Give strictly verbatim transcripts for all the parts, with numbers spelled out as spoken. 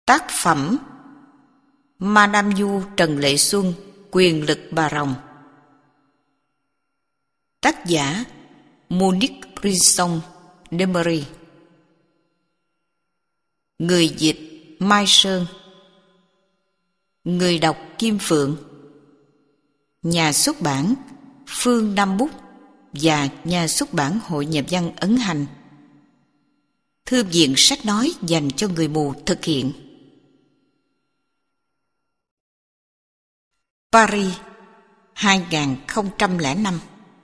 Tác phẩm Madame Du Trần Lệ Xuân, Quyền lực bà rồng. Tác giả Monique Brisson Demery. Người dịch Mai Sơn. Người đọc Kim Phượng. Nhà xuất bản Phương Nam Bút và nhà xuất bản Hội Nhà văn Ấn Hành. Thư viện sách nói dành cho người mù thực hiện. Paris, hai nghìn không trăm lẻ năm.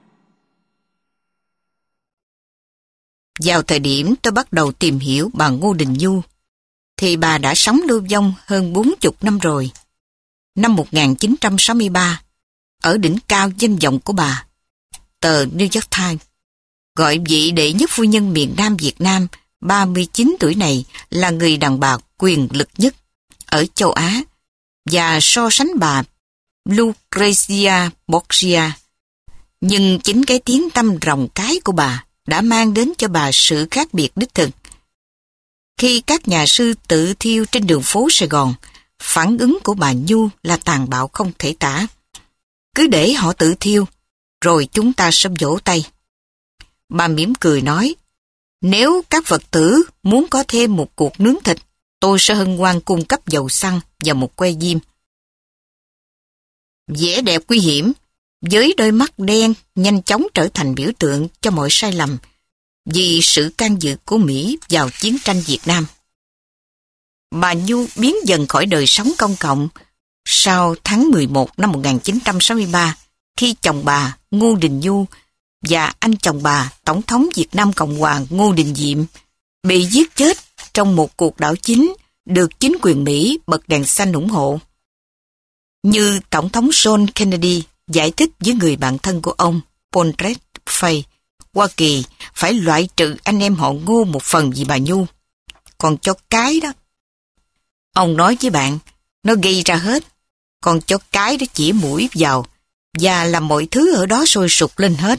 Vào thời điểm tôi bắt đầu tìm hiểu bà Ngô Đình Du, thì bà đã sống lưu vong hơn bốn mươi năm rồi. Năm một nghìn chín trăm sáu mươi ba, ở đỉnh cao danh vọng của bà, tờ New York Times gọi vị đệ nhất phu nhân miền Nam Việt Nam ba mươi chín tuổi này là người đàn bà quyền lực nhất ở châu Á, và so sánh bà Lucrezia Borgia. Nhưng chính cái tiếng tăm ròng cái của bà đã mang đến cho bà sự khác biệt đích thực. Khi các nhà sư tự thiêu trên đường phố Sài Gòn, phản ứng của bà Nhu là tàn bạo không thể tả. Cứ để họ tự thiêu, rồi chúng ta sẽ vỗ tay. Bà mỉm cười nói, nếu các Phật tử muốn có thêm một cuộc nướng thịt, tôi sẽ hân hoan cung cấp dầu xăng và một que diêm. Vẻ đẹp nguy hiểm, với đôi mắt đen nhanh chóng trở thành biểu tượng cho mọi sai lầm vì sự can dự của Mỹ vào chiến tranh Việt Nam. Bà Nhu biến dần khỏi đời sống công cộng sau tháng mười một năm một nghìn chín trăm sáu mươi ba, khi chồng bà Ngô Đình Du và anh chồng bà Tổng thống Việt Nam Cộng hòa Ngô Đình Diệm bị giết chết trong một cuộc đảo chính được chính quyền Mỹ bật đèn xanh ủng hộ. Như Tổng thống John Kennedy giải thích với người bạn thân của ông, Paul Redfay, Hoa Kỳ phải loại trừ anh em họ Ngô một phần vì bà Nhu. Còn cho cái đó, ông nói với bạn, nó gây ra hết. Còn cho cái đó chỉ mũi vào và làm mọi thứ ở đó sôi sục lên hết.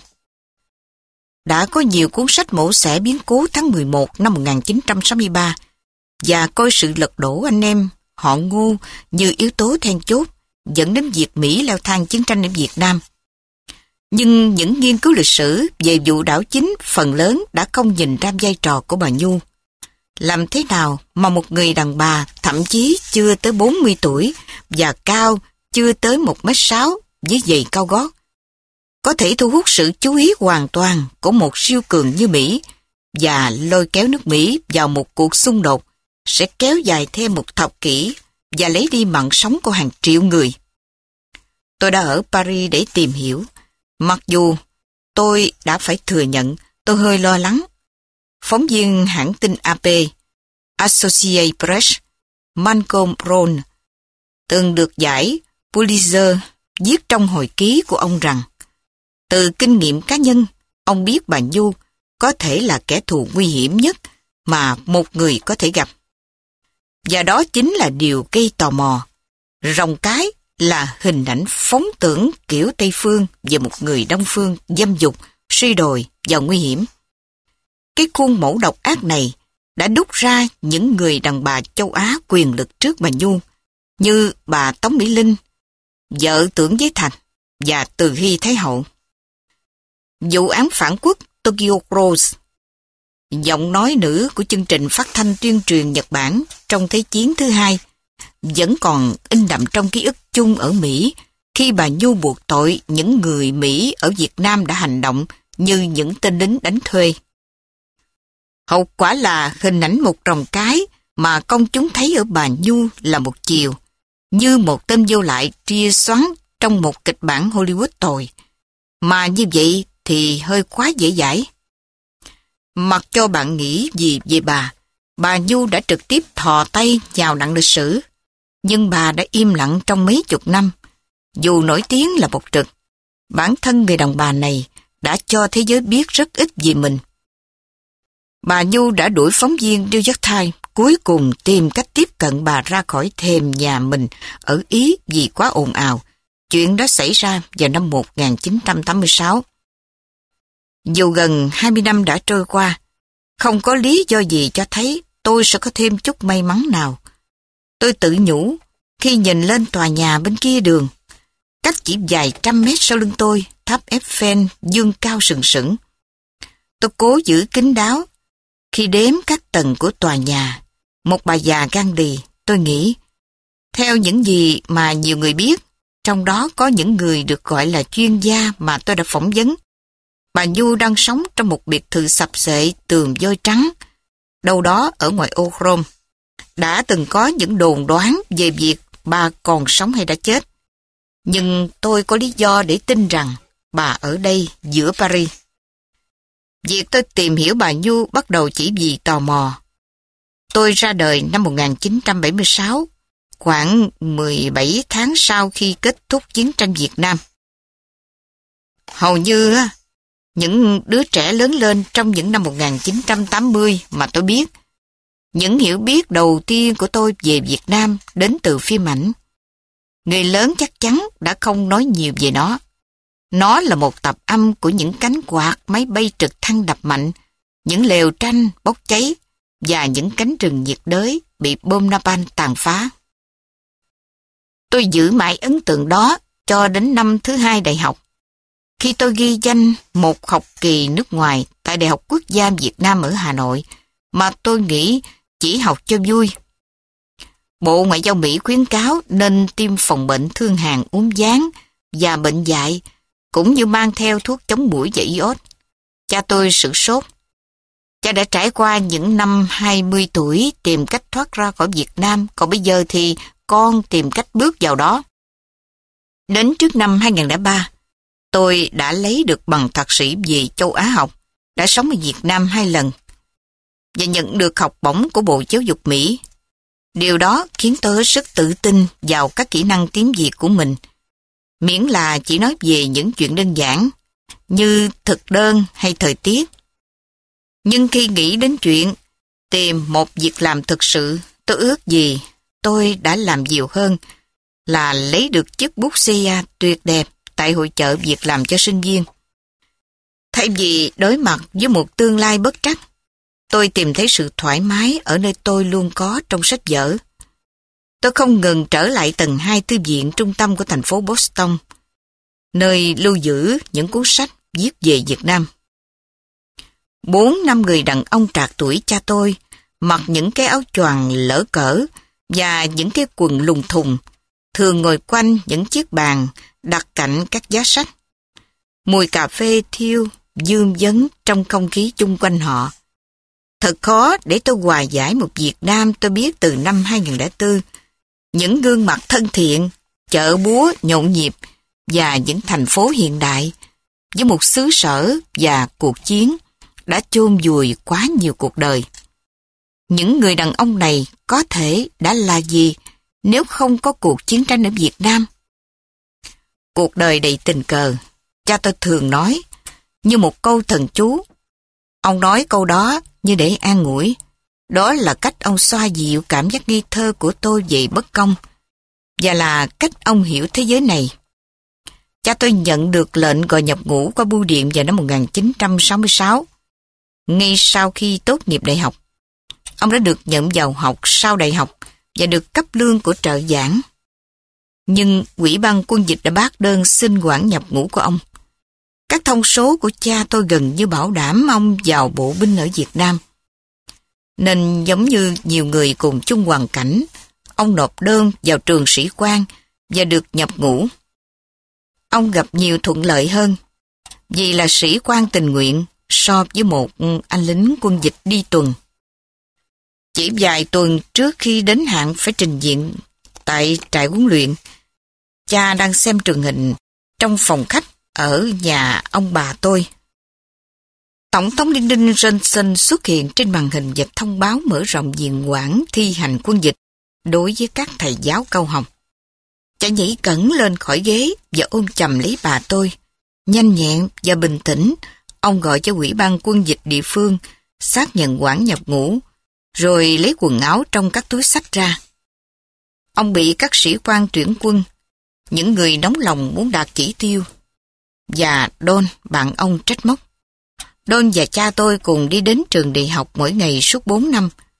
Đã có nhiều cuốn sách mổ xẻ biến cố tháng mười một năm một nghìn chín trăm sáu mươi ba và coi sự lật đổ anh em họ Ngô như yếu tố then chốt dẫn đến việc Mỹ leo thang chiến tranh ở Việt Nam. Nhưng những nghiên cứu lịch sử về vụ đảo chính phần lớn đã không nhìn ra vai trò của bà Nhu. Làm thế nào mà một người đàn bà thậm chí chưa tới bốn mươi tuổi và cao chưa tới một mét sáu với giày cao gót có thể thu hút sự chú ý hoàn toàn của một siêu cường như Mỹ và lôi kéo nước Mỹ vào một cuộc xung đột sẽ kéo dài thêm một thập kỷ và lấy đi mạng sống của hàng triệu người. Tôi đã ở Paris để tìm hiểu, mặc dù tôi đã phải thừa nhận tôi hơi lo lắng. Phóng viên hãng tin a pê, Associated Press, Malcolm Brown, từng được giải Pulitzer, viết trong hồi ký của ông rằng, từ kinh nghiệm cá nhân, ông biết bà Nhu có thể là kẻ thù nguy hiểm nhất mà một người có thể gặp. Và đó chính là điều gây tò mò. Rồng cái là hình ảnh phóng tưởng kiểu Tây Phương về một người Đông Phương dâm dục, suy đồi và nguy hiểm. Cái khuôn mẫu độc ác này đã đúc ra những người đàn bà châu Á quyền lực trước bà Nhu, như bà Tống Mỹ Linh, vợ Tưởng Giới Thạch và Từ Hy Thái Hậu. Vụ án phản quốc Tokyo Cross, giọng nói nữ của chương trình phát thanh tuyên truyền Nhật Bản trong Thế chiến thứ hai, vẫn còn in đậm trong ký ức chung ở Mỹ khi bà Nhu buộc tội những người Mỹ ở Việt Nam đã hành động như những tên lính đánh thuê. Hậu quả là hình ảnh một rồng cái mà công chúng thấy ở bà Nhu là một chiều, như một tên vô lại tria xoắn trong một kịch bản Hollywood tồi. Mà như vậy thì hơi quá dễ dãi. Mặc cho bạn nghĩ gì về bà, bà Nhu đã trực tiếp thò tay vào nặng lịch sử, nhưng bà đã im lặng trong mấy chục năm. Dù nổi tiếng là một trực, bản thân người đàn bà này đã cho thế giới biết rất ít về mình. Bà Nhu đã đuổi phóng viên New York Times cuối cùng tìm cách tiếp cận bà ra khỏi thềm nhà mình ở Ý vì quá ồn ào. Chuyện đó xảy ra vào năm một nghìn chín trăm tám mươi sáu. Dù gần hai mươi năm đã trôi qua, không có lý do gì cho thấy tôi sẽ có thêm chút may mắn nào. Tôi tự nhủ khi nhìn lên tòa nhà bên kia đường. Cách chỉ vài trăm mét sau lưng tôi, tháp Eiffel dương cao sừng sững. Tôi cố giữ kín đáo. Khi đếm các tầng của tòa nhà, một bà già gan đì, tôi nghĩ, theo những gì mà nhiều người biết, trong đó có những người được gọi là chuyên gia mà tôi đã phỏng vấn, bà Nhu đang sống trong một biệt thự sập xệ tường vôi trắng, đâu đó ở ngoài ô Rome. Đã từng có những đồn đoán về việc bà còn sống hay đã chết. Nhưng tôi có lý do để tin rằng bà ở đây giữa Paris. Việc tôi tìm hiểu bà Nhu bắt đầu chỉ vì tò mò. Tôi ra đời năm một nghìn chín trăm bảy mươi sáu, khoảng mười bảy tháng sau khi kết thúc chiến tranh Việt Nam. Hầu như những đứa trẻ lớn lên trong những năm một nghìn chín trăm tám mươi mà tôi biết, những hiểu biết đầu tiên của tôi về Việt Nam đến từ phim ảnh. Người lớn chắc chắn đã không nói nhiều về nó. Nó là một tập âm của những cánh quạt máy bay trực thăng đập mạnh, những lều tranh bốc cháy và những cánh rừng nhiệt đới bị bom napalm tàn phá. Tôi giữ mãi ấn tượng đó cho đến năm thứ hai đại học, khi tôi ghi danh một học kỳ nước ngoài tại Đại học Quốc gia Việt Nam ở Hà Nội mà tôi nghĩ chỉ học cho vui. Bộ Ngoại giao Mỹ khuyến cáo nên tiêm phòng bệnh thương hàn uốn ván và bệnh dại, cũng như mang theo thuốc chống muỗi và iốt. Cha tôi sửng sốt. Cha đã trải qua những năm hai mươi tuổi tìm cách thoát ra khỏi Việt Nam, còn bây giờ thì con tìm cách bước vào đó. Đến trước năm hai nghìn lẻ ba, tôi đã lấy được bằng thạc sĩ về châu Á học, đã sống ở Việt Nam hai lần, và nhận được học bổng của Bộ Giáo dục Mỹ. Điều đó khiến tôi hết sức tự tin vào các kỹ năng tiếng Việt của mình, miễn là chỉ nói về những chuyện đơn giản, như thực đơn hay thời tiết. Nhưng khi nghĩ đến chuyện tìm một việc làm thực sự, tôi ước gì tôi đã làm nhiều hơn là lấy được chiếc bút xê a tuyệt đẹp tại hội chợ việc làm cho sinh viên. Thay vì đối mặt với một tương lai bất trắc, tôi tìm thấy sự thoải mái ở nơi tôi luôn có trong sách vở. Tôi không ngừng trở lại tầng hai thư viện trung tâm của thành phố Boston, nơi lưu giữ những cuốn sách viết về Việt Nam. Bốn năm người đàn ông trạc tuổi cha tôi mặc những cái áo choàng lỡ cỡ và những cái quần lùng thùng, thường ngồi quanh những chiếc bàn đặt cạnh các giá sách. Mùi cà phê thiêu dương vấn trong không khí chung quanh họ. Thật khó để tôi hòa giải một Việt Nam tôi biết từ năm hai nghìn lẻ bốn, những gương mặt thân thiện, chợ búa nhộn nhịp và những thành phố hiện đại, với một xứ sở và cuộc chiến đã chôn vùi quá nhiều cuộc đời. Những người đàn ông này có thể đã là gì nếu không có cuộc chiến tranh ở Việt Nam? Cuộc đời đầy tình cờ, cha tôi thường nói, như một câu thần chú. Ông nói câu đó như để an ủi. Đó là cách ông xoa dịu cảm giác nghi thơ của tôi về bất công, và là cách ông hiểu thế giới này. Cha tôi nhận được lệnh gọi nhập ngũ qua bưu điện vào năm một nghìn chín trăm sáu mươi sáu. Ngay sau khi tốt nghiệp đại học, ông đã được nhận vào học sau đại học và được cấp lương của trợ giảng. Nhưng Ủy ban Quân dịch đã bác đơn xin hoãn nhập ngũ của ông. Các thông số của cha tôi gần như bảo đảm ông vào bộ binh ở Việt Nam. Nên giống như nhiều người cùng chung hoàn cảnh, ông nộp đơn vào trường sĩ quan và được nhập ngũ. Ông gặp nhiều thuận lợi hơn, vì là sĩ quan tình nguyện so với một anh lính quân dịch đi tuần. Chỉ vài tuần trước khi đến hạn phải trình diện tại trại huấn luyện, cha đang xem truyền hình trong phòng khách ở nhà ông bà tôi. Tổng thống Lyndon Johnson xuất hiện trên màn hình và thông báo mở rộng diện quản thi hành quân dịch đối với các thầy giáo cao học. Cha nhảy cẩn lên khỏi ghế và ôm chầm lấy bà tôi. Nhanh nhẹn và bình tĩnh, ông gọi cho Ủy ban Quân dịch địa phương xác nhận hoãn nhập ngũ, rồi lấy quần áo trong các túi xách ra. Ông bị các sĩ quan tuyển quân, những người nóng lòng muốn đạt chỉ tiêu, và Don, bạn ông, trách móc. Don và cha tôi cùng đi đến trường đại học mỗi ngày suốt bốn năm.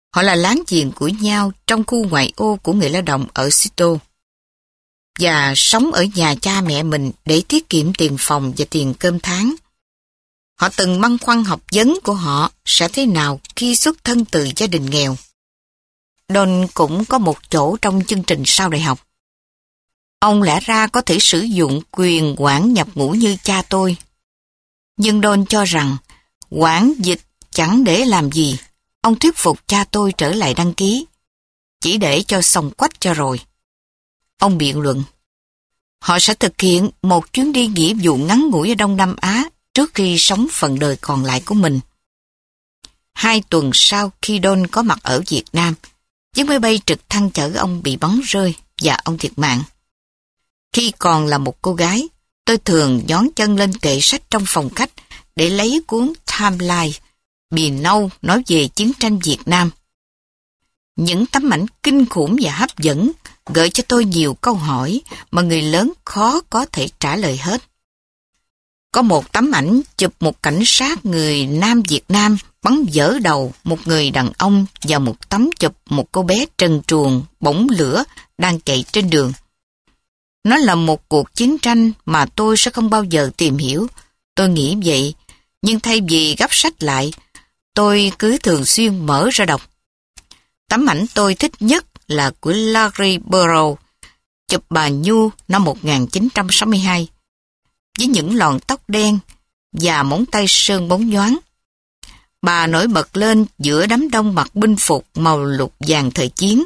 Họ là láng giềng của nhau trong khu ngoại ô của người lao động ở Seattle và sống ở nhà cha mẹ mình để tiết kiệm tiền phòng và tiền cơm tháng. Họ từng băn khoăn học vấn của họ sẽ thế nào khi xuất thân từ gia đình nghèo. Don cũng có một chỗ trong chương trình sau đại học. Ông lẽ ra có thể sử dụng quyền quản nhập ngũ như cha tôi. Nhưng Don cho rằng quản dịch chẳng để làm gì. Ông thuyết phục cha tôi trở lại đăng ký, chỉ để cho xong quách cho rồi. Ông biện luận, họ sẽ thực hiện một chuyến đi nghĩa vụ ngắn ngủi ở Đông Nam Á trước khi sống phần đời còn lại của mình. Hai tuần sau khi Don có mặt ở Việt Nam, chiếc máy bay trực thăng chở ông bị bắn rơi và ông thiệt mạng. Khi còn là một cô gái, tôi thường nhón chân lên kệ sách trong phòng khách để lấy cuốn Timeline, bì nâu nói về chiến tranh Việt Nam. Những tấm ảnh kinh khủng và hấp dẫn gợi cho tôi nhiều câu hỏi mà người lớn khó có thể trả lời hết. Có một tấm ảnh chụp một cảnh sát người Nam Việt Nam bắn vỡ đầu một người đàn ông và một tấm chụp một cô bé trần truồng bỏng lửa đang chạy trên đường. Nó là một cuộc chiến tranh mà tôi sẽ không bao giờ tìm hiểu. Tôi nghĩ vậy, nhưng thay vì gấp sách lại, tôi cứ thường xuyên mở ra đọc. Tấm ảnh tôi thích nhất là của Larry Burrow, chụp bà Nhu năm một nghìn chín trăm sáu mươi hai, với những lọn tóc đen và móng tay sơn bóng nhoáng. Bà nổi bật lên giữa đám đông mặc binh phục màu lục vàng thời chiến.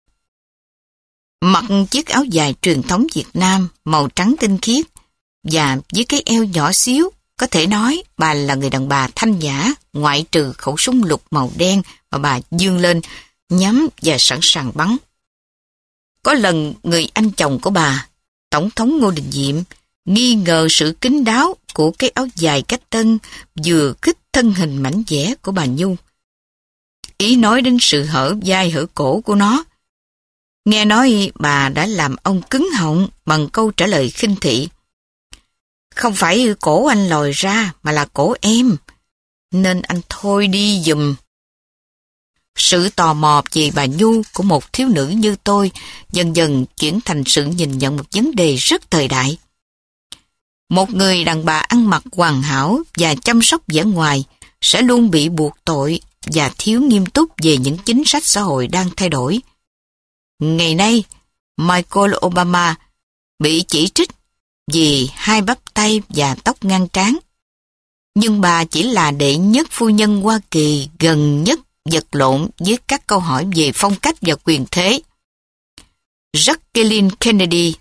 Mặc chiếc áo dài truyền thống Việt Nam màu trắng tinh khiết và với cái eo nhỏ xíu, có thể nói bà là người đàn bà thanh nhã, ngoại trừ khẩu súng lục màu đen mà bà giương lên, nhắm và sẵn sàng bắn. Có lần người anh chồng của bà, Tổng thống Ngô Đình Diệm, nghi ngờ sự kín đáo của cái áo dài cách tân vừa khích thân hình mảnh dẻ của bà Nhu. Ý nói đến sự hở vai hở cổ của nó. Nghe nói bà đã làm ông cứng họng bằng câu trả lời khinh thị. Không phải cổ anh lòi ra mà là cổ em, nên anh thôi đi giùm. Sự tò mò về bà Nhu của một thiếu nữ như tôi dần dần chuyển thành sự nhìn nhận một vấn đề rất thời đại. Một người đàn bà ăn mặc hoàn hảo và chăm sóc vẻ ngoài sẽ luôn bị buộc tội và thiếu nghiêm túc về những chính sách xã hội đang thay đổi. Ngày nay, Michelle Obama bị chỉ trích vì hai bắp tay và tóc ngang trán. Nhưng bà chỉ là đệ nhất phu nhân Hoa Kỳ gần nhất vật lộn với các câu hỏi về phong cách và quyền thế. Jacqueline Kennedy,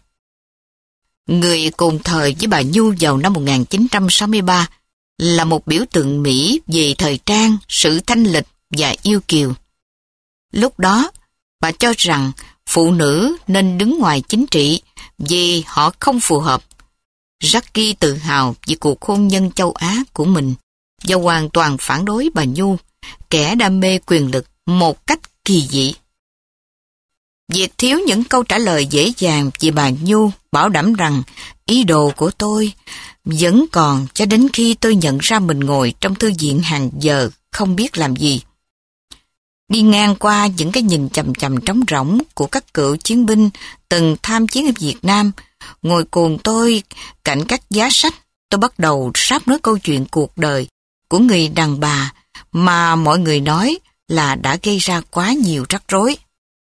người cùng thời với bà Nhu vào năm một nghìn chín trăm sáu mươi ba, là một biểu tượng Mỹ về thời trang, sự thanh lịch và yêu kiều. Lúc đó, bà cho rằng phụ nữ nên đứng ngoài chính trị vì họ không phù hợp. Jackie tự hào về cuộc hôn nhân châu Á của mình và hoàn toàn phản đối bà Nhu, kẻ đam mê quyền lực một cách kỳ dị. Việc thiếu những câu trả lời dễ dàng về bà Nhu bảo đảm rằng ý đồ của tôi vẫn còn cho đến khi tôi nhận ra mình ngồi trong thư viện hàng giờ không biết làm gì. Đi ngang qua những cái nhìn chằm chằm trống rỗng của các cựu chiến binh từng tham chiến ở Việt Nam, ngồi cùng tôi cạnh các giá sách, tôi bắt đầu sáp nối câu chuyện cuộc đời của người đàn bà mà mọi người nói là đã gây ra quá nhiều rắc rối.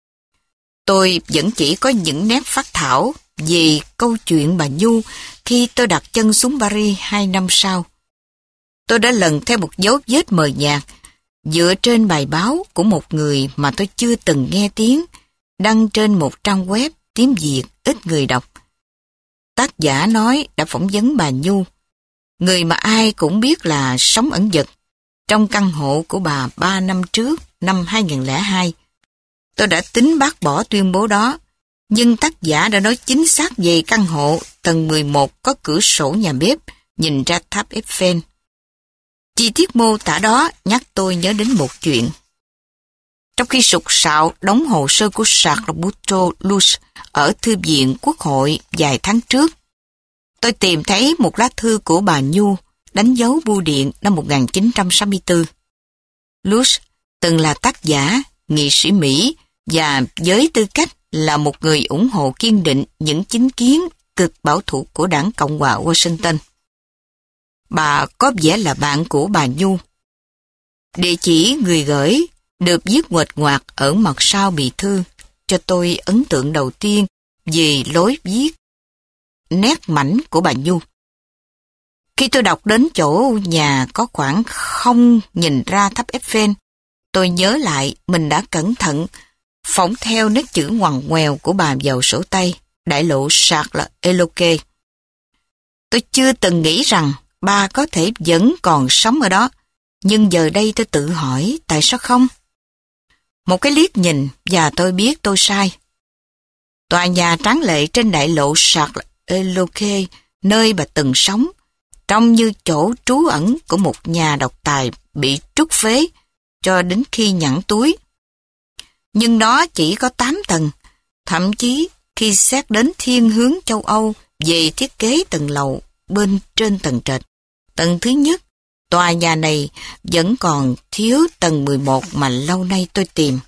Tôi vẫn chỉ có những nét phác thảo về câu chuyện bà Nhu khi tôi đặt chân xuống Paris hai năm sau. Tôi đã lần theo một dấu vết mờ nhạt dựa trên bài báo của một người mà tôi chưa từng nghe tiếng, đăng trên một trang web tiếng Việt ít người đọc. Tác giả nói đã phỏng vấn bà Nhu, người mà ai cũng biết là sống ẩn dật, trong căn hộ của bà ba năm trước, năm hai nghìn lẻ hai. Tôi đã tính bác bỏ tuyên bố đó, nhưng tác giả đã nói chính xác về căn hộ tầng mười một có cửa sổ nhà bếp nhìn ra tháp Eiffel. Chi tiết mô tả đó nhắc tôi nhớ đến một chuyện. Trong khi sục sạo đóng hồ sơ của Charles Boutros ở Thư viện Quốc hội vài tháng trước, tôi tìm thấy một lá thư của bà Nhu đánh dấu bưu điện năm một nghìn chín trăm sáu mươi tư. Lutz từng là tác giả nghị sĩ Mỹ và với tư cách là một người ủng hộ kiên định những chính kiến cực bảo thủ của đảng Cộng hòa Washington. Bà có vẻ là bạn của bà Nhu. Địa chỉ người gửi được viết nguệch ngoạc ở mặt sau bì thư, cho tôi ấn tượng đầu tiên về lối viết nét mảnh của bà Nhu. Khi tôi đọc đến chỗ nhà có khoảng không nhìn ra tháp Eiffel, tôi nhớ lại mình đã cẩn thận phỏng theo nét chữ ngoằn ngoèo của bà vào sổ tay, đại lộ Charles Eloque. Tôi chưa từng nghĩ rằng bà có thể vẫn còn sống ở đó, nhưng giờ đây tôi tự hỏi tại sao không? Một cái liếc nhìn và tôi biết tôi sai. Tòa nhà tráng lệ trên đại lộ Charles Eloque, nơi bà từng sống, trông như chỗ trú ẩn của một nhà độc tài bị trút phế cho đến khi nhẵn túi. Nhưng nó chỉ có tám tầng, thậm chí khi xét đến thiên hướng châu Âu về thiết kế tầng lầu bên trên tầng trệt. Tầng thứ nhất, tòa nhà này vẫn còn thiếu tầng mười một mà lâu nay tôi tìm.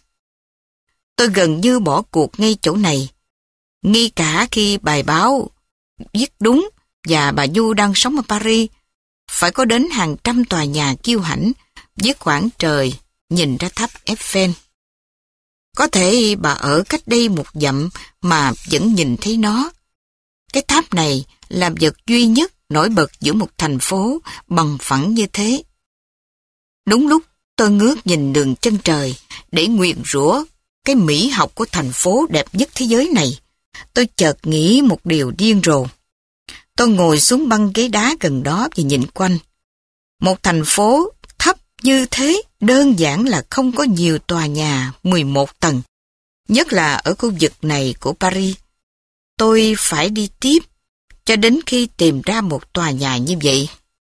Tôi gần như bỏ cuộc ngay chỗ này, ngay cả khi bài báo viết đúng và bà Nhu đang sống ở Paris, phải có đến hàng trăm tòa nhà kiêu hãnh với khoảng trời nhìn ra tháp Eiffel. Có thể bà ở cách đây một dặm mà vẫn nhìn thấy nó. Cái tháp này là vật duy nhất nổi bật giữa một thành phố bằng phẳng như thế. Đúng lúc tôi ngước nhìn đường chân trời để nguyền rủa cái mỹ học của thành phố đẹp nhất thế giới này, tôi chợt nghĩ một điều điên rồ. Tôi ngồi xuống băng ghế đá gần đó và nhìn quanh. Một thành phố thấp như thế đơn giản là không có nhiều tòa nhà mười một tầng, nhất là ở khu vực này của Paris. Tôi phải đi tiếp cho đến khi tìm ra một tòa nhà như vậy.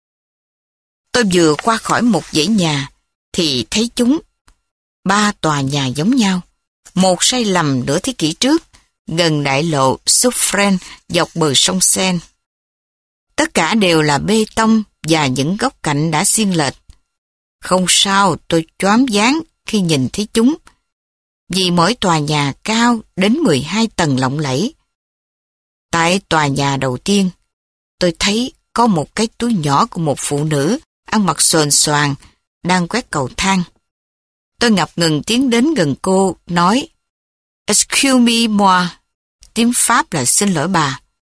Tôi vừa qua khỏi một dãy nhà thì thấy chúng. Ba tòa nhà giống nhau, một sai lầm nửa thế kỷ trước, gần đại lộ Suffren dọc bờ sông Seine. Tất cả đều là bê tông và những góc cạnh đã xiên lệch. Không sao tôi choáng váng khi nhìn thấy chúng, vì mỗi tòa nhà cao đến mười hai tầng lộng lẫy. Tại tòa nhà đầu tiên, tôi thấy có một cái túi nhỏ của một phụ nữ ăn mặc xồn xoàng đang quét cầu thang. Tôi ngập ngừng tiến đến gần cô, nói "Excuse me moi", tiếng Pháp là xin lỗi bà.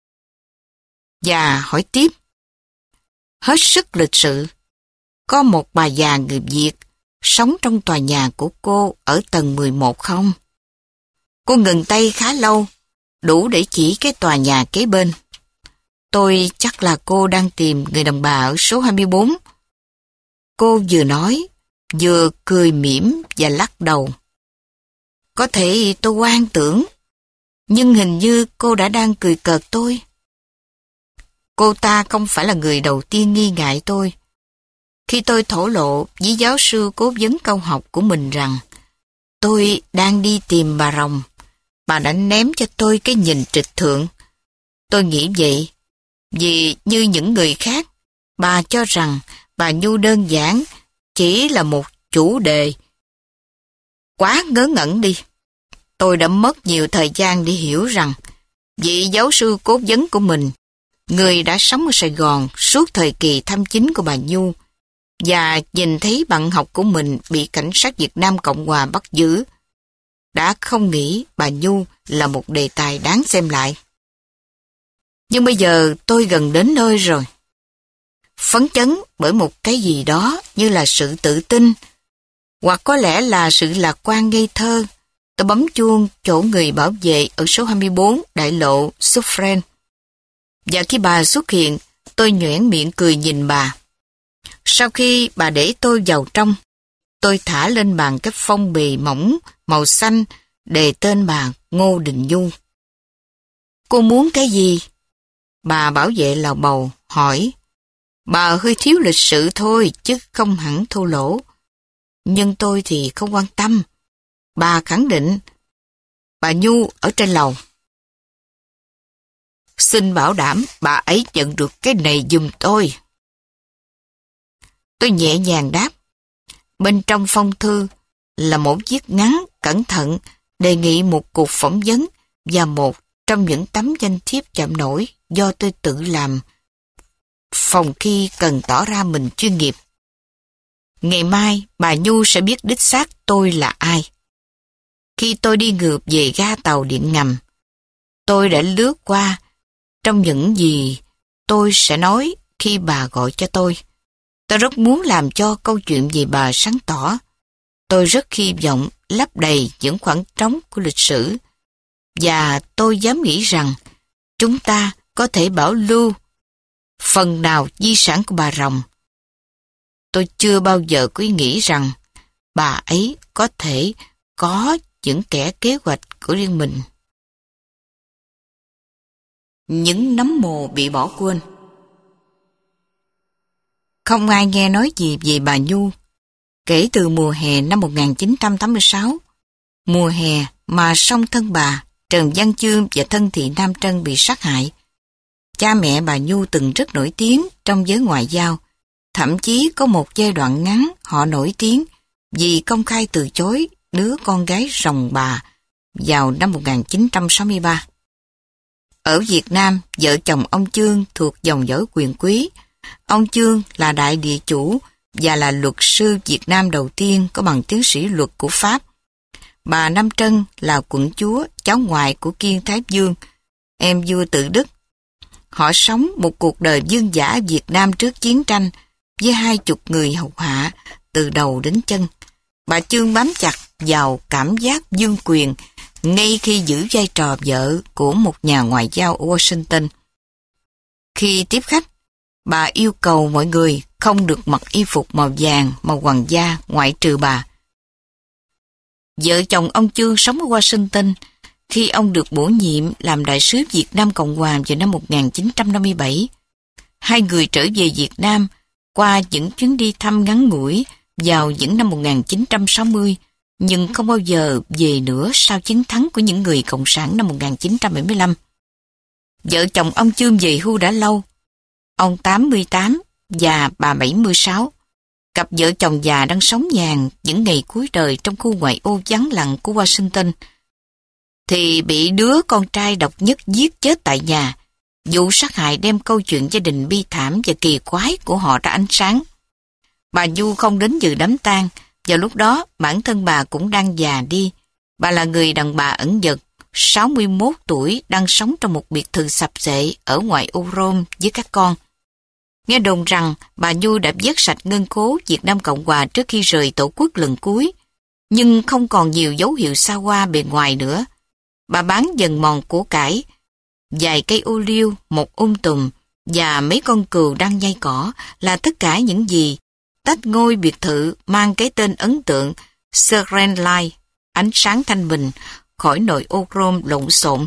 Và hỏi tiếp, hết sức lịch sự, có một bà già người Việt sống trong tòa nhà của cô ở tầng mười một không? Cô ngừng tay khá lâu, đủ để chỉ cái tòa nhà kế bên. Tôi chắc là cô đang tìm người đàn bà ở số hai mươi bốn. Cô vừa nói, vừa cười mỉm và lắc đầu. Có thể tôi hoang tưởng, nhưng hình như cô đã đang cười cợt tôi. Cô ta không phải là người đầu tiên nghi ngại tôi. Khi tôi thổ lộ với giáo sư cố vấn cao học của mình rằng tôi đang đi tìm bà rồng, bà đã ném cho tôi cái nhìn trịch thượng. Tôi nghĩ vậy, vì như những người khác, bà cho rằng bà Nhu đơn giản chỉ là một chủ đề. Quá ngớ ngẩn đi. Tôi đã mất nhiều thời gian để hiểu rằng vị giáo sư cố vấn của mình, người đã sống ở Sài Gòn suốt thời kỳ thăm chính của bà Nhu và nhìn thấy bạn học của mình bị cảnh sát Việt Nam Cộng Hòa bắt giữ, đã không nghĩ bà Nhu là một đề tài đáng xem lại. Nhưng bây giờ tôi gần đến nơi rồi. Phấn chấn bởi một cái gì đó như là sự tự tin, hoặc có lẽ là sự lạc quan ngây thơ, tôi bấm chuông chỗ người bảo vệ ở số hai mươi bốn đại lộ Suffren. Và khi bà xuất hiện, tôi nhoẻn miệng cười nhìn bà. Sau khi bà để tôi vào trong, tôi thả lên bàn cái phong bì mỏng màu xanh đề tên bà Ngô Đình Nhu. Cô muốn cái gì? Bà bảo vệ lào bầu, hỏi. Bà hơi thiếu lịch sự thôi, chứ không hẳn thô lỗ. Nhưng tôi thì không quan tâm. Bà khẳng định, bà Nhu ở trên lầu. Xin bảo đảm bà ấy nhận được cái này giùm tôi. Tôi nhẹ nhàng đáp. Bên trong phong thư, là một viết ngắn, cẩn thận, đề nghị một cuộc phỏng vấn và một trong những tấm danh thiếp chạm nổi do tôi tự làm phòng khi cần tỏ ra mình chuyên nghiệp. Ngày mai, bà Nhu sẽ biết đích xác tôi là ai. Khi tôi đi ngược về ga tàu điện ngầm, tôi đã lướt qua trong những gì tôi sẽ nói khi bà gọi cho tôi. Tôi rất muốn làm cho câu chuyện về bà sáng tỏ. Tôi rất hy vọng lấp đầy những khoảng trống của lịch sử. Và tôi dám nghĩ rằng chúng ta có thể bảo lưu phần nào di sản của bà Rồng. Tôi chưa bao giờ có ý nghĩ rằng bà ấy có thể có những kẻ kế hoạch của riêng mình. Những nấm mồ bị bỏ quên. Không ai nghe nói gì về bà Nhu kể từ mùa hè năm một nghìn chín trăm tám mươi sáu, mùa hè mà song thân bà, Trần Văn Chương và thân thị Nam Trân bị sát hại. Cha mẹ bà Nhu từng rất nổi tiếng trong giới ngoại giao, thậm chí có một giai đoạn ngắn họ nổi tiếng vì công khai từ chối đứa con gái rồng bà vào năm một nghìn chín trăm sáu mươi ba. Ở Việt Nam, vợ chồng ông Chương thuộc dòng dõi quyền quý. Ông Chương là đại địa chủ và là luật sư Việt Nam đầu tiên có bằng tiến sĩ luật của Pháp. Bà Nam Trân là quận chúa, cháu ngoại của Kiên Thái Vương, em vua tự Đức. Họ sống một cuộc đời vương giả Việt Nam trước chiến tranh với hai chục người hầu hạ từ đầu đến chân. Bà Chương bám chặt vào cảm giác vương quyền ngay khi giữ vai trò vợ của một nhà ngoại giao ở Washington. Khi tiếp khách, bà yêu cầu mọi người không được mặc y phục màu vàng, màu hoàng gia ngoại trừ bà. Vợ chồng ông Chương sống ở Washington khi ông được bổ nhiệm làm đại sứ Việt Nam Cộng Hòa vào năm một nghìn chín trăm năm mươi bảy. Hai người trở về Việt Nam qua những chuyến đi thăm ngắn ngủi vào những năm một nghìn chín trăm sáu mươi, nhưng không bao giờ về nữa sau chiến thắng của những người Cộng sản năm một nghìn chín trăm bảy mươi lăm. Vợ chồng ông Chương về hưu đã lâu, ông tám mươi tám và bà bảy mươi sáu. Cặp vợ chồng già đang sống nhàn những ngày cuối đời trong khu ngoại ô vắng lặng của Washington, thì bị đứa con trai độc nhất giết chết tại nhà. Vụ sát hại đem câu chuyện gia đình bi thảm và kỳ quái của họ ra ánh sáng. Bà Nhu không đến dự đám tang. Vào lúc đó, bản thân bà cũng đang già đi. Bà là người đàn bà ẩn dật, sáu mươi mốt tuổi, đang sống trong một biệt thự sập xệ ở ngoại ô Rome với các con. Nghe đồn rằng bà Nhu đã vét sạch ngân khố Việt Nam Cộng Hòa trước khi rời tổ quốc lần cuối, nhưng không còn nhiều dấu hiệu xa hoa bề ngoài nữa. Bà bán dần mòn của cải, vài cây ô liu, một um tùm và mấy con cừu đang nhai cỏ là tất cả những gì tách ngôi biệt thự mang cái tên ấn tượng Serene Light, ánh sáng thanh bình, khỏi nội ô Rome lộn xộn.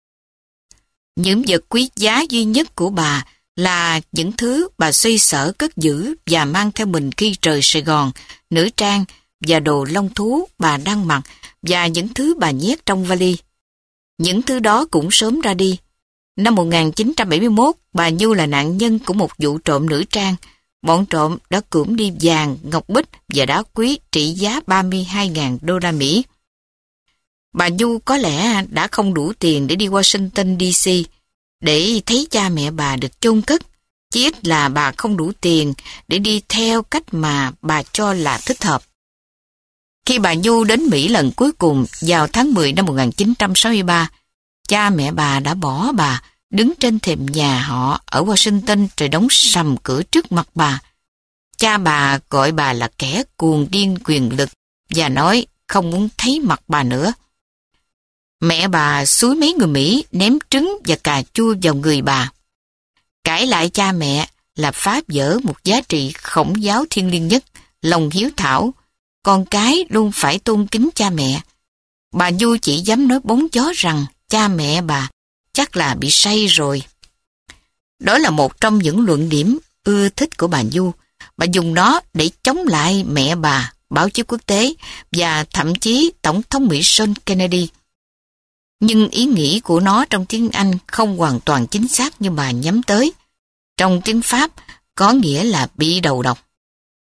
Những vật quý giá duy nhất của bà là những thứ bà xoay sở cất giữ và mang theo mình khi rời Sài Gòn, nữ trang và đồ lông thú bà đang mặc và những thứ bà nhét trong vali. Những thứ đó cũng sớm ra đi. Năm một nghìn chín trăm bảy mươi mốt, bà Nhu là nạn nhân của một vụ trộm nữ trang. Bọn trộm đã cưỡng đi vàng, ngọc bích và đá quý trị giá ba mươi hai nghìn đô la Mỹ. Bà Nhu có lẽ đã không đủ tiền để đi Washington đê xê để thấy cha mẹ bà được chôn cất, chỉ ít là bà không đủ tiền để đi theo cách mà bà cho là thích hợp. Khi bà Nhu đến Mỹ lần cuối cùng vào tháng mười năm một nghìn chín trăm sáu mươi ba, cha mẹ bà đã bỏ bà đứng trên thềm nhà họ ở Washington rồi đóng sầm cửa trước mặt bà. Cha bà gọi bà là kẻ cuồng điên quyền lực và nói không muốn thấy mặt bà nữa. Mẹ bà xúi mấy người Mỹ ném trứng và cà chua vào người bà. Cãi lại cha mẹ là phá vỡ một giá trị khổng giáo thiêng liêng nhất, lòng hiếu thảo. Con cái luôn phải tôn kính cha mẹ. Bà Nhu chỉ dám nói bóng gió rằng cha mẹ bà chắc là bị say rồi. Đó là một trong những luận điểm ưa thích của bà Nhu. Bà dùng nó để chống lại mẹ bà, báo chí quốc tế và thậm chí Tổng thống Mỹ John Kennedy. Nhưng ý nghĩ của nó trong tiếng Anh không hoàn toàn chính xác như bà nhắm tới. Trong tiếng Pháp có nghĩa là bị đầu độc.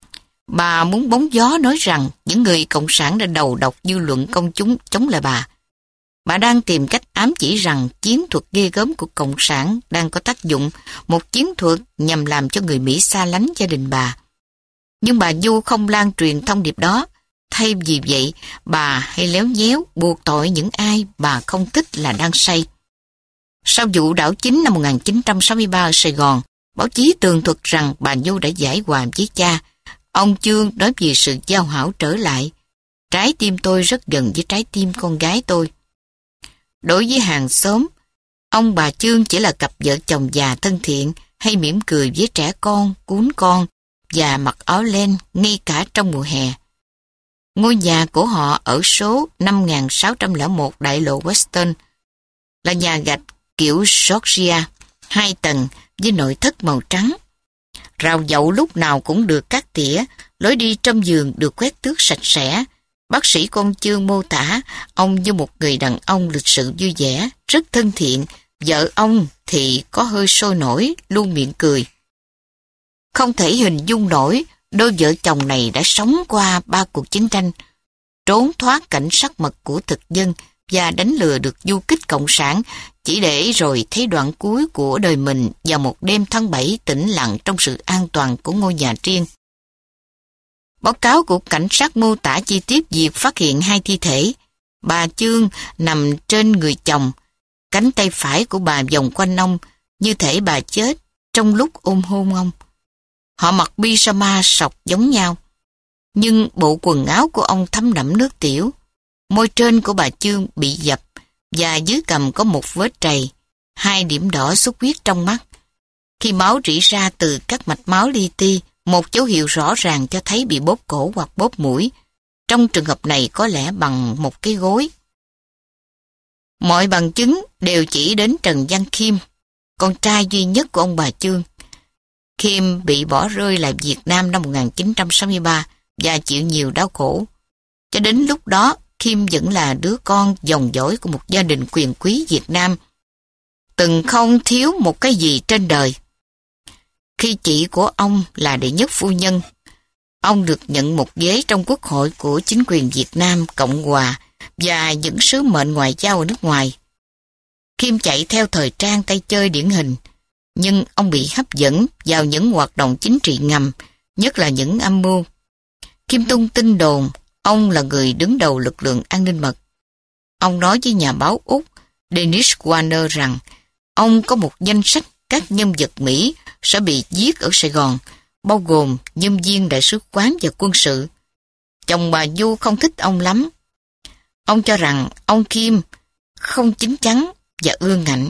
Bà muốn bóng gió nói rằng những người cộng sản đã đầu độc dư luận công chúng chống lại bà. Bà đang tìm cách ám chỉ rằng chiến thuật ghê gớm của cộng sản đang có tác dụng, một chiến thuật nhằm làm cho người Mỹ xa lánh gia đình bà. Nhưng bà Du không lan truyền thông điệp đó. Thay vì vậy, bà hay léo nhéo buộc tội những ai bà không thích là đang say. Sau vụ đảo chính năm một nghìn chín trăm sáu mươi ba ở Sài Gòn, báo chí tường thuật rằng bà Du đã giải hòa với cha. Ông Chương nói về sự giao hảo trở lại. Trái tim tôi rất gần với trái tim con gái tôi. Đối với hàng xóm, ông bà Chương chỉ là cặp vợ chồng già thân thiện, hay mỉm cười với trẻ con, cún con và mặc áo len ngay cả trong mùa hè. Ngôi nhà của họ ở số năm nghìn sáu trăm lẻ một đại lộ Western là nhà gạch kiểu Georgia, hai tầng với nội thất màu trắng. Rào dậu lúc nào cũng được cắt tỉa, lối đi trong giường được quét tước sạch sẽ. Bác sĩ con Chương mô tả ông như một người đàn ông lịch sự vui vẻ, rất thân thiện. Vợ ông thì có hơi sôi nổi, luôn miệng cười. Không thể hình dung nổi, đôi vợ chồng này đã sống qua ba cuộc chiến tranh, trốn thoát cảnh sắc mật của thực dân và đánh lừa được du kích cộng sản, chỉ để rồi thấy đoạn cuối của đời mình vào một đêm tháng bảy tĩnh lặng trong sự an toàn của ngôi nhà riêng. Báo cáo của cảnh sát mô tả chi tiết việc phát hiện hai thi thể. Bà Chương nằm trên người chồng, cánh tay phải của bà vòng quanh ông, như thể bà chết trong lúc ôm hôn ông. Họ mặc pyjama sọc giống nhau, nhưng bộ quần áo của ông thấm đẫm nước tiểu. Môi trên của bà Chương bị dập và dưới cằm có một vết trầy, hai điểm đỏ xuất huyết trong mắt. Khi máu rỉ ra từ các mạch máu li ti, một dấu hiệu rõ ràng cho thấy bị bóp cổ hoặc bóp mũi. Trong trường hợp này có lẽ bằng một cái gối. Mọi bằng chứng đều chỉ đến Trần Văn Khiêm, con trai duy nhất của ông bà Chương. Khiêm bị bỏ rơi lại Việt Nam năm một nghìn chín trăm sáu mươi ba và chịu nhiều đau khổ. Cho đến lúc đó, Khiêm vẫn là đứa con dòng dõi của một gia đình quyền quý Việt Nam, từng không thiếu một cái gì trên đời. Khi chị của ông là đệ nhất phu nhân, ông được nhận một ghế trong quốc hội của chính quyền Việt Nam Cộng Hòa và những sứ mệnh ngoại giao ở nước ngoài. Khiêm chạy theo thời trang tay chơi điển hình, nhưng ông bị hấp dẫn vào những hoạt động chính trị ngầm, nhất là những âm mưu. Khiêm tung tin đồn ông là người đứng đầu lực lượng an ninh mật. Ông nói với nhà báo Úc Dennis Warner rằng ông có một danh sách các nhân vật Mỹ sẽ bị giết ở Sài Gòn, bao gồm nhân viên đại sứ quán và quân sự. Chồng bà Du không thích ông lắm. Ông cho rằng ông Khiêm không chín chắn và ương ngạnh.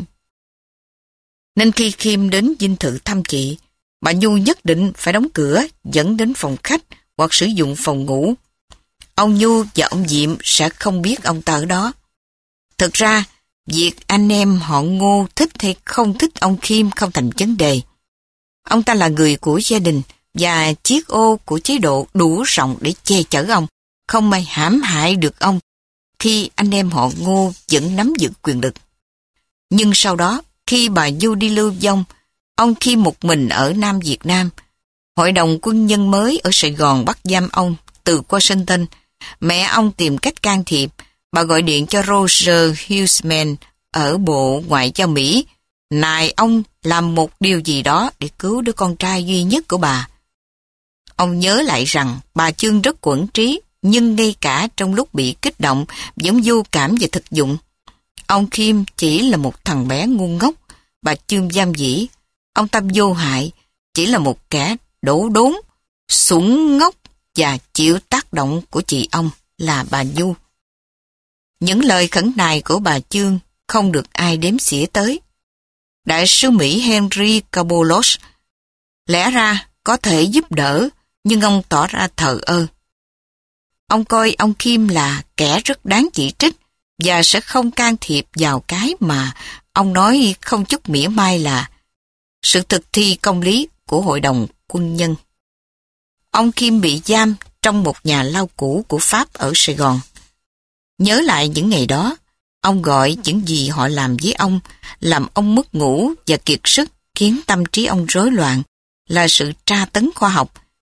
Nên khi Khiêm đến dinh thự thăm chị, bà Du nhất định phải đóng cửa, dẫn đến phòng khách hoặc sử dụng phòng ngủ. Ông Nhu và ông Diệm sẽ không biết ông ta ở đó. Thực ra, việc anh em họ Ngô thích hay không thích ông Khiêm không thành vấn đề. Ông ta là người của gia đình và chiếc ô của chế độ đủ rộng để che chở ông, không may hãm hại được ông khi anh em họ Ngô vẫn nắm giữ quyền lực. Nhưng sau đó, khi bà Du đi lưu vong, ông Khiêm một mình ở Nam Việt Nam. Hội đồng quân nhân mới ở Sài Gòn bắt giam ông từ Washington. Mẹ ông tìm cách can thiệp. Bà gọi điện cho Roger Huseman ở Bộ Ngoại giao Mỹ, nài ông làm một điều gì đó để cứu đứa con trai duy nhất của bà. Ông nhớ lại rằng bà Chương rất quẫn trí, nhưng ngay cả trong lúc bị kích động vẫn vô cảm và thực dụng. Ông Khiêm chỉ là một thằng bé ngu ngốc, bà Chương giam dĩ. Ông ta vô hại, chỉ là một kẻ đổ đốn, sủng ngốc và chịu tác động của chị ông là bà Du. Những lời khẩn nài của bà Chương không được ai đếm xỉa tới. Đại sứ Mỹ Henry Cabolos lẽ ra có thể giúp đỡ, nhưng ông tỏ ra thờ ơ. Ông coi ông Khiêm là kẻ rất đáng chỉ trích và sẽ không can thiệp vào cái mà ông nói không chút mỉa mai là sự thực thi công lý của Hội đồng Quân nhân. Ông Khiêm bị giam trong một nhà lao cũ của Pháp ở Sài Gòn. Nhớ lại những ngày đó, ông gọi những gì họ làm với ông, làm ông mất ngủ và kiệt sức, khiến tâm trí ông rối loạn, là sự tra tấn khoa học.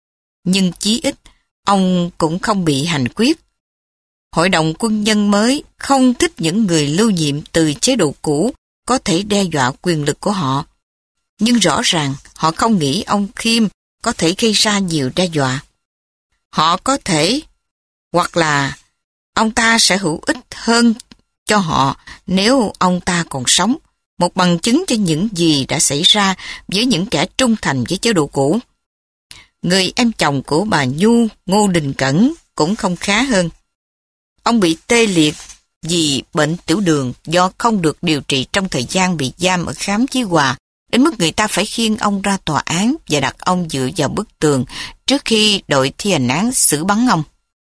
nhưng chí ít ông cũng không bị hành quyết. Hội đồng quân nhân mới không thích những người lưu nhiệm từ chế độ cũ có thể đe dọa quyền lực của họ. Nhưng rõ ràng họ không nghĩ ông Khiêm có thể gây ra nhiều đe dọa. Họ có thể, hoặc là ông ta sẽ hữu ích hơn cho họ nếu ông ta còn sống, một bằng chứng cho những gì đã xảy ra với những kẻ trung thành với chế độ cũ. Người em chồng của bà Nhu, Ngô Đình Cẩn, cũng không khá hơn. Ông bị tê liệt vì bệnh tiểu đường do không được điều trị trong thời gian bị giam ở Khám Chí Hòa, đến mức người ta phải khiêng ông ra tòa án và đặt ông dựa vào bức tường trước khi đội thi hành án xử bắn ông.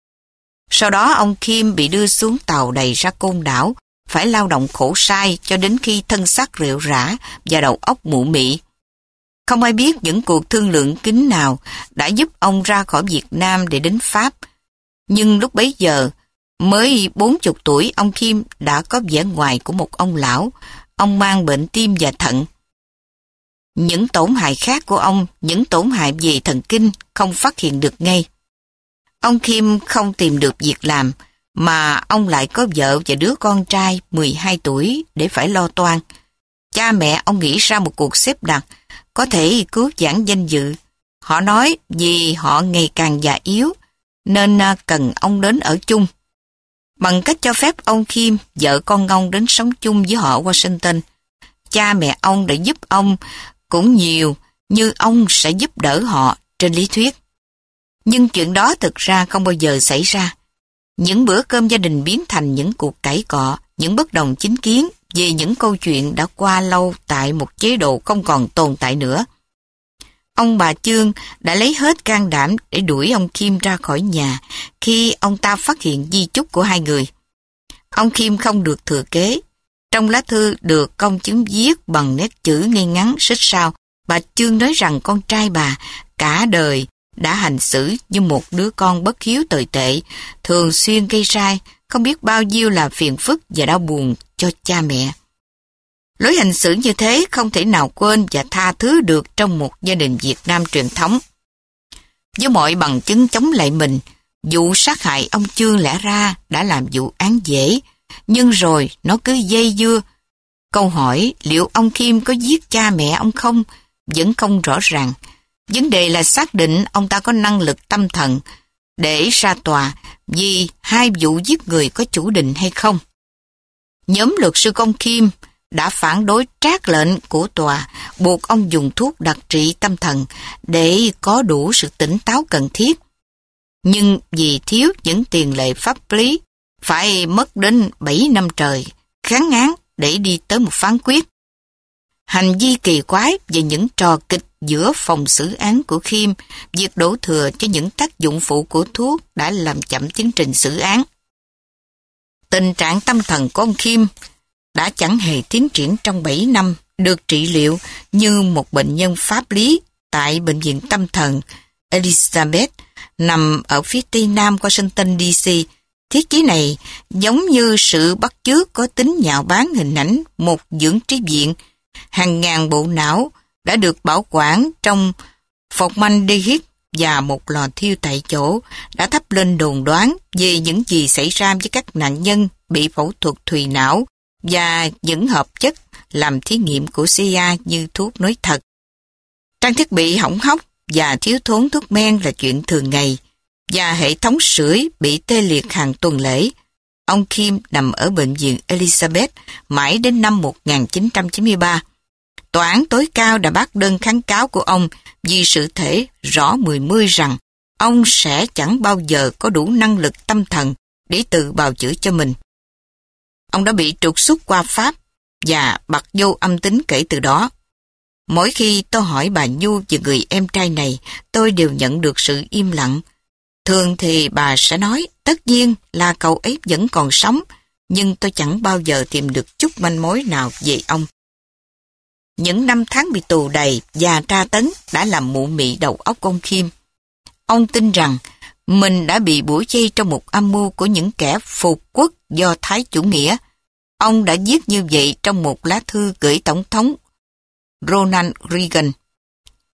Sau đó ông Khiêm bị đưa xuống tàu đầy ra Côn Đảo, phải lao động khổ sai cho đến khi thân xác rệu rã và đầu óc mụ mị. Không ai biết những cuộc thương lượng kín nào đã giúp ông ra khỏi Việt Nam để đến Pháp. Nhưng lúc bấy giờ, mới bốn chục tuổi, ông Khiêm đã có vẻ ngoài của một ông lão. Ông mang bệnh tim và thận. Những tổn hại khác của ông, những tổn hại về thần kinh không phát hiện được ngay. Ông Khiêm không tìm được việc làm, mà ông lại có vợ và đứa con trai mười hai tuổi để phải lo toan. Cha mẹ ông nghĩ ra một cuộc xếp đặt có thể cứu vãn danh dự. Họ nói vì họ ngày càng già yếu nên cần ông đến ở chung. Bằng cách cho phép ông Khiêm, vợ con ông đến sống chung với họ ở Washington, cha mẹ ông đã giúp ông cũng nhiều như ông sẽ giúp đỡ họ trên lý thuyết. Nhưng chuyện đó thực ra không bao giờ xảy ra. Những bữa cơm gia đình biến thành những cuộc cãi cọ, những bất đồng chính kiến về những câu chuyện đã qua lâu tại một chế độ không còn tồn tại nữa. Ông bà Chương đã lấy hết can đảm để đuổi ông Khiêm ra khỏi nhà khi ông ta phát hiện di chúc của hai người. Ông Khiêm không được thừa kế. Trong lá thư được công chứng viết bằng nét chữ ngay ngắn xích sao, bà Chương nói rằng con trai bà cả đời đã hành xử như một đứa con bất hiếu tồi tệ, thường xuyên gây ra không biết bao nhiêu là phiền phức và đau buồn cho cha mẹ. Lối hành xử như thế không thể nào quên và tha thứ được trong một gia đình Việt Nam truyền thống. Với mọi bằng chứng chống lại mình, vụ sát hại ông Chương lẽ ra đã làm vụ án dễ, nhưng rồi nó cứ dây dưa. Câu hỏi liệu ông Khiêm có giết cha mẹ ông không vẫn không rõ ràng. Vấn đề là xác định ông ta có năng lực tâm thần để ra tòa vì hai vụ giết người có chủ định hay không. Nhóm luật sư công Khiêm đã phản đối trác lệnh của tòa buộc ông dùng thuốc đặc trị tâm thần để có đủ sự tỉnh táo cần thiết. Nhưng vì thiếu những tiền lệ pháp lý, phải mất đến bảy năm trời kháng án để đi tới một phán quyết. Hành vi kỳ quái và những trò kịch giữa phòng xử án của Khiêm, việc đổ thừa cho những tác dụng phụ của thuốc đã làm chậm tiến trình xử án. Tình trạng tâm thần của ông Khiêm đã chẳng hề tiến triển trong bảy năm được trị liệu như một bệnh nhân pháp lý tại Bệnh viện Tâm thần Elizabeth nằm ở phía tây nam Washington D C. Thiết chí này giống như sự bắt chước có tính nhạo báng hình ảnh một dưỡng trí viện. Hàng ngàn bộ não đã được bảo quản trong formaldehyde và một lò thiêu tại chỗ đã thắp lên đồn đoán về những gì xảy ra với các nạn nhân bị phẫu thuật thùy não và những hợp chất làm thí nghiệm của C I A như thuốc nói thật. Trang thiết bị hỏng hóc và thiếu thốn thuốc men là chuyện thường ngày, và hệ thống sưởi bị tê liệt hàng tuần lễ. Ông Khiêm nằm ở bệnh viện Elizabeth mãi đến năm một nghìn chín trăm chín mươi ba. Tòa án tối cao đã bác đơn kháng cáo của ông vì sự thể rõ mười mươi rằng ông sẽ chẳng bao giờ có đủ năng lực tâm thần để tự bào chữa cho mình. Ông đã bị trục xuất qua Pháp và bặt vô âm tính kể từ đó. Mỗi khi tôi hỏi bà Nhu về người em trai này, tôi đều nhận được sự im lặng. Thường thì bà sẽ nói, tất nhiên là cậu ấy vẫn còn sống, nhưng tôi chẳng bao giờ tìm được chút manh mối nào về ông. Những năm tháng bị tù đầy và tra tấn đã làm mụ mị đầu óc ông Khiêm. Ông tin rằng mình đã bị bủa vây trong một âm mưu của những kẻ phục quốc do Thái chủ nghĩa. Ông đã viết như vậy trong một lá thư gửi Tổng thống Ronald Reagan.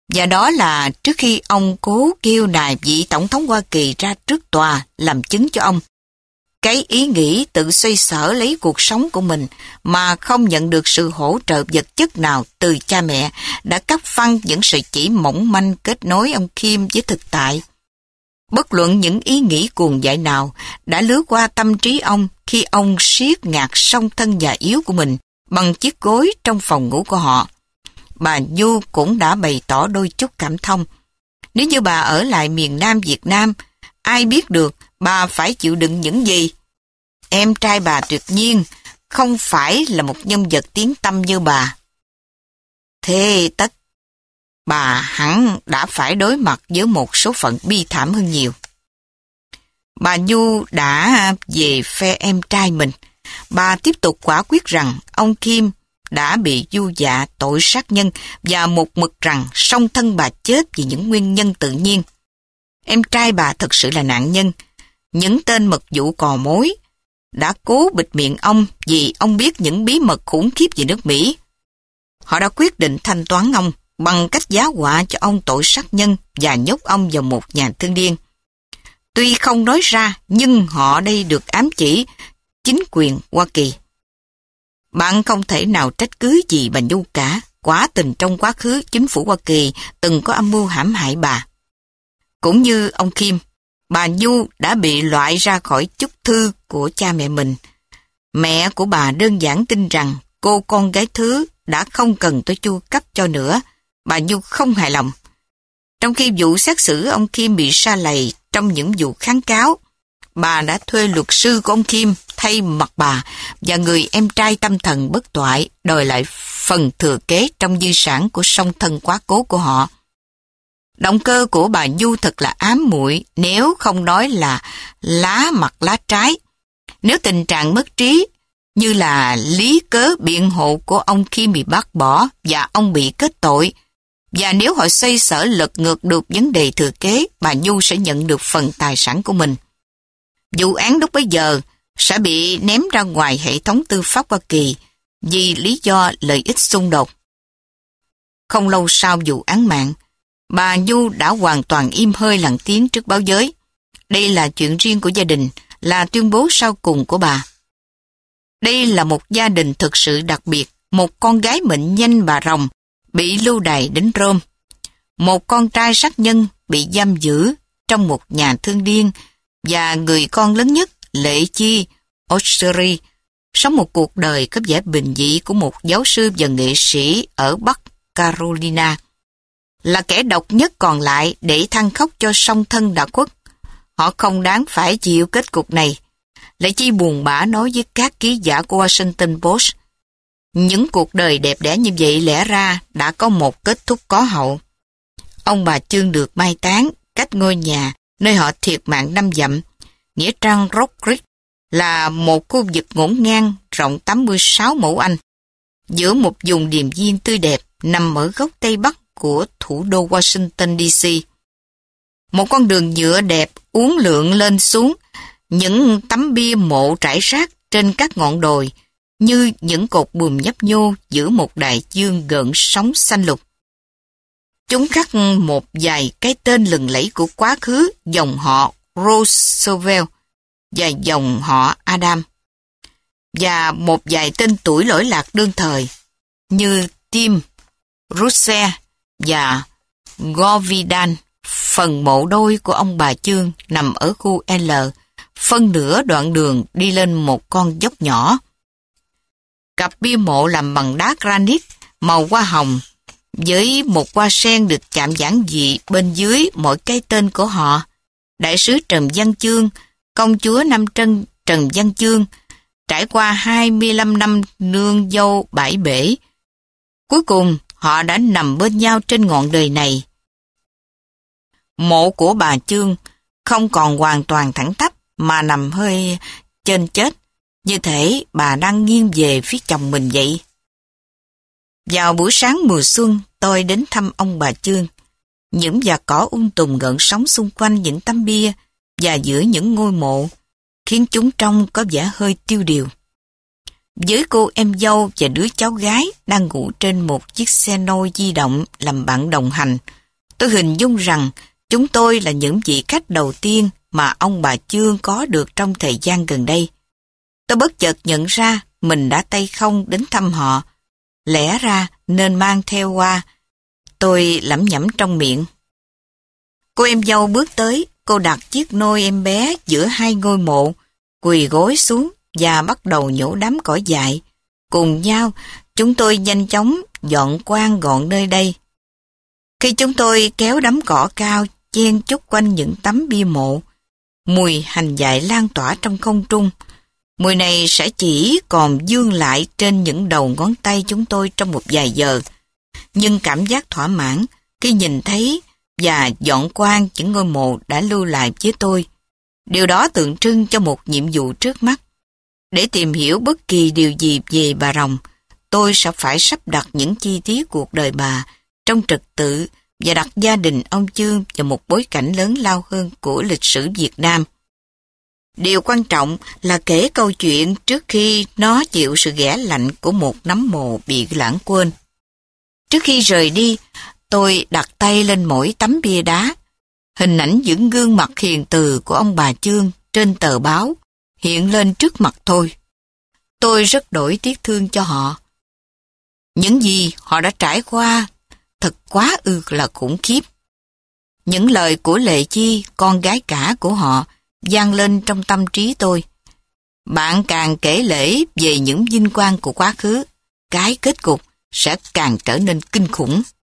Và đó là trước khi ông cố kêu nài vị Tổng thống Hoa Kỳ ra trước tòa làm chứng cho ông. Cái ý nghĩ tự xoay sở lấy cuộc sống của mình mà không nhận được sự hỗ trợ vật chất nào từ cha mẹ đã cắt phăng những sợi chỉ mỏng manh kết nối ông Kim với thực tại. Bất luận những ý nghĩ cuồng dại nào đã lướt qua tâm trí ông khi ông siết ngạt song thân già yếu của mình bằng chiếc gối trong phòng ngủ của họ. Bà Nhu cũng đã bày tỏ đôi chút cảm thông. Nếu như bà ở lại miền Nam Việt Nam, ai biết được bà phải chịu đựng những gì? Em trai bà tuyệt nhiên không phải là một nhân vật tiếng tăm như bà. Thế tất, bà hẳn đã phải đối mặt với một số phận bi thảm hơn nhiều. Bà Nhu đã về phe em trai mình. Bà tiếp tục quả quyết rằng ông Kim đã bị du dạ tội sát nhân và một mực rằng song thân bà chết vì những nguyên nhân tự nhiên. Em trai bà thật sự là nạn nhân. Những tên mật vụ cò mối đã cố bịt miệng ông vì ông biết những bí mật khủng khiếp về nước Mỹ. Họ đã quyết định thanh toán ông bằng cách giá họa cho ông tội sát nhân và nhốt ông vào một nhà thương điên. Tuy không nói ra, nhưng họ đây được ám chỉ chính quyền Hoa Kỳ. Bạn không thể nào trách cứ gì bà Nhu cả. Quả tình trong quá khứ, chính phủ Hoa Kỳ từng có âm mưu hãm hại bà. Cũng như ông Kim, bà Nhu đã bị loại ra khỏi chúc thư của cha mẹ mình. Mẹ của bà đơn giản tin rằng cô con gái thứ đã không cần tôi chu cấp cho nữa. Bà Nhu không hài lòng. Trong khi vụ xét xử ông Kim bị sa lầy trong những vụ kháng cáo, bà đã thuê luật sư của ông Kim thay mặt bà và người em trai tâm thần bất toại đòi lại phần thừa kế trong di sản của song thân quá cố của họ. Động cơ của bà Nhu thật là ám muội, nếu không nói là lá mặt lá trái. Nếu tình trạng mất trí như là lý cớ biện hộ của ông Kim bị bác bỏ và ông bị kết tội, và nếu họ xoay sở lật ngược được vấn đề thừa kế, bà Nhu sẽ nhận được phần tài sản của mình. Vụ án lúc bấy giờ sẽ bị ném ra ngoài hệ thống tư pháp Hoa Kỳ vì lý do lợi ích xung đột. Không lâu sau vụ án mạng, bà Nhu đã hoàn toàn im hơi lặng tiếng trước báo giới. Đây là chuyện riêng của gia đình, là tuyên bố sau cùng của bà. Đây là một gia đình thực sự đặc biệt, một con gái mệnh danh bà Rồng bị lưu đày đến Rome. Một con trai sát nhân bị giam giữ trong một nhà thương điên, và người con lớn nhất, Lệ Chi Osheri, sống một cuộc đời có vẻ bình dị của một giáo sư và nghệ sĩ ở Bắc Carolina. Là kẻ độc nhất còn lại để than khóc cho song thân đã khuất. Họ không đáng phải chịu kết cục này. Lệ Chi buồn bã nói với các ký giả của Washington Post, những cuộc đời đẹp đẽ như vậy lẽ ra đã có một kết thúc có hậu. Ông bà Chương được mai táng cách ngôi nhà nơi họ thiệt mạng năm dặm. Nghĩa trang Rock Creek là một khu vực ngổn ngang rộng tám mươi sáu mẫu Anh, giữa một vùng điềm viên tươi đẹp nằm ở góc Tây Bắc của thủ đô Washington đê xê. Một con đường nhựa đẹp uốn lượn lên xuống, những tấm bia mộ trải rác trên các ngọn đồi như những cột buồm nhấp nhô giữa một đại dương gợn sóng xanh lục. Chúng khắc một vài cái tên lừng lẫy của quá khứ dòng họ Roosevelt và dòng họ Adam, và một vài tên tuổi lỗi lạc đương thời như Tim, Russell và Govidan. Phần mộ đôi của ông bà Chương nằm ở khu L, phân nửa đoạn đường đi lên một con dốc nhỏ. Cặp bia mộ làm bằng đá granite màu hoa hồng, với một hoa sen được chạm giản dị bên dưới mỗi cái tên của họ: Đại sứ Trần Văn Chương, công chúa Nam Trân Trần Văn Chương, trải qua hai mươi lăm năm nương dâu bãi bể. Cuối cùng, họ đã nằm bên nhau trên ngọn đời này. Mộ của bà Chương không còn hoàn toàn thẳng tắp mà nằm hơi trên chết, như thể bà đang nghiêng về phía chồng mình vậy. Vào buổi sáng mùa xuân, tôi đến thăm ông bà Chương. Những vạt cỏ um tùm gợn sóng xung quanh những tấm bia và giữa những ngôi mộ khiến chúng trông có vẻ hơi tiêu điều. với cô em dâu và đứa cháu gái đang ngủ trên một chiếc xe nôi di động làm bạn đồng hành. Tôi hình dung rằng chúng tôi là những vị khách đầu tiên mà ông bà Chương có được trong thời gian gần đây. Tôi bất chợt nhận ra mình đã tay không đến thăm họ. Lẽ ra nên mang theo hoa. Tôi lẩm nhẩm trong miệng. Cô em dâu bước tới, cô đặt chiếc nôi em bé giữa hai ngôi mộ, quỳ gối xuống và bắt đầu nhổ đám cỏ dại. Cùng nhau, chúng tôi nhanh chóng dọn quang gọn nơi đây. Khi chúng tôi kéo đám cỏ cao chen chúc quanh những tấm bia mộ, mùi hành dại lan tỏa trong không trung. Mùi này sẽ chỉ còn vương lại trên những đầu ngón tay chúng tôi trong một vài giờ. Nhưng cảm giác thỏa mãn khi nhìn thấy và dọn quang những ngôi mộ đã lưu lại với tôi. Điều đó tượng trưng cho một nhiệm vụ trước mắt. Để tìm hiểu bất kỳ điều gì về bà Rồng, tôi sẽ phải sắp đặt những chi tiết cuộc đời bà trong trật tự và đặt gia đình ông Chương vào một bối cảnh lớn lao hơn của lịch sử Việt Nam. Điều quan trọng là kể câu chuyện trước khi nó chịu sự ghẻ lạnh của một nấm mồ bị lãng quên. Trước khi rời đi, tôi đặt tay lên mỗi tấm bia đá. Hình ảnh những gương mặt hiền từ của ông bà Chương trên tờ báo hiện lên trước mặt tôi. Tôi rất đổi tiếc thương cho họ. Những gì họ đã trải qua thật quá ư là khủng khiếp. Những lời của Lệ Chi, con gái cả của họ, vang lên trong tâm trí tôi. Bạn càng kể lể về những vinh quang của quá khứ, cái kết cục sẽ càng trở nên kinh khủng.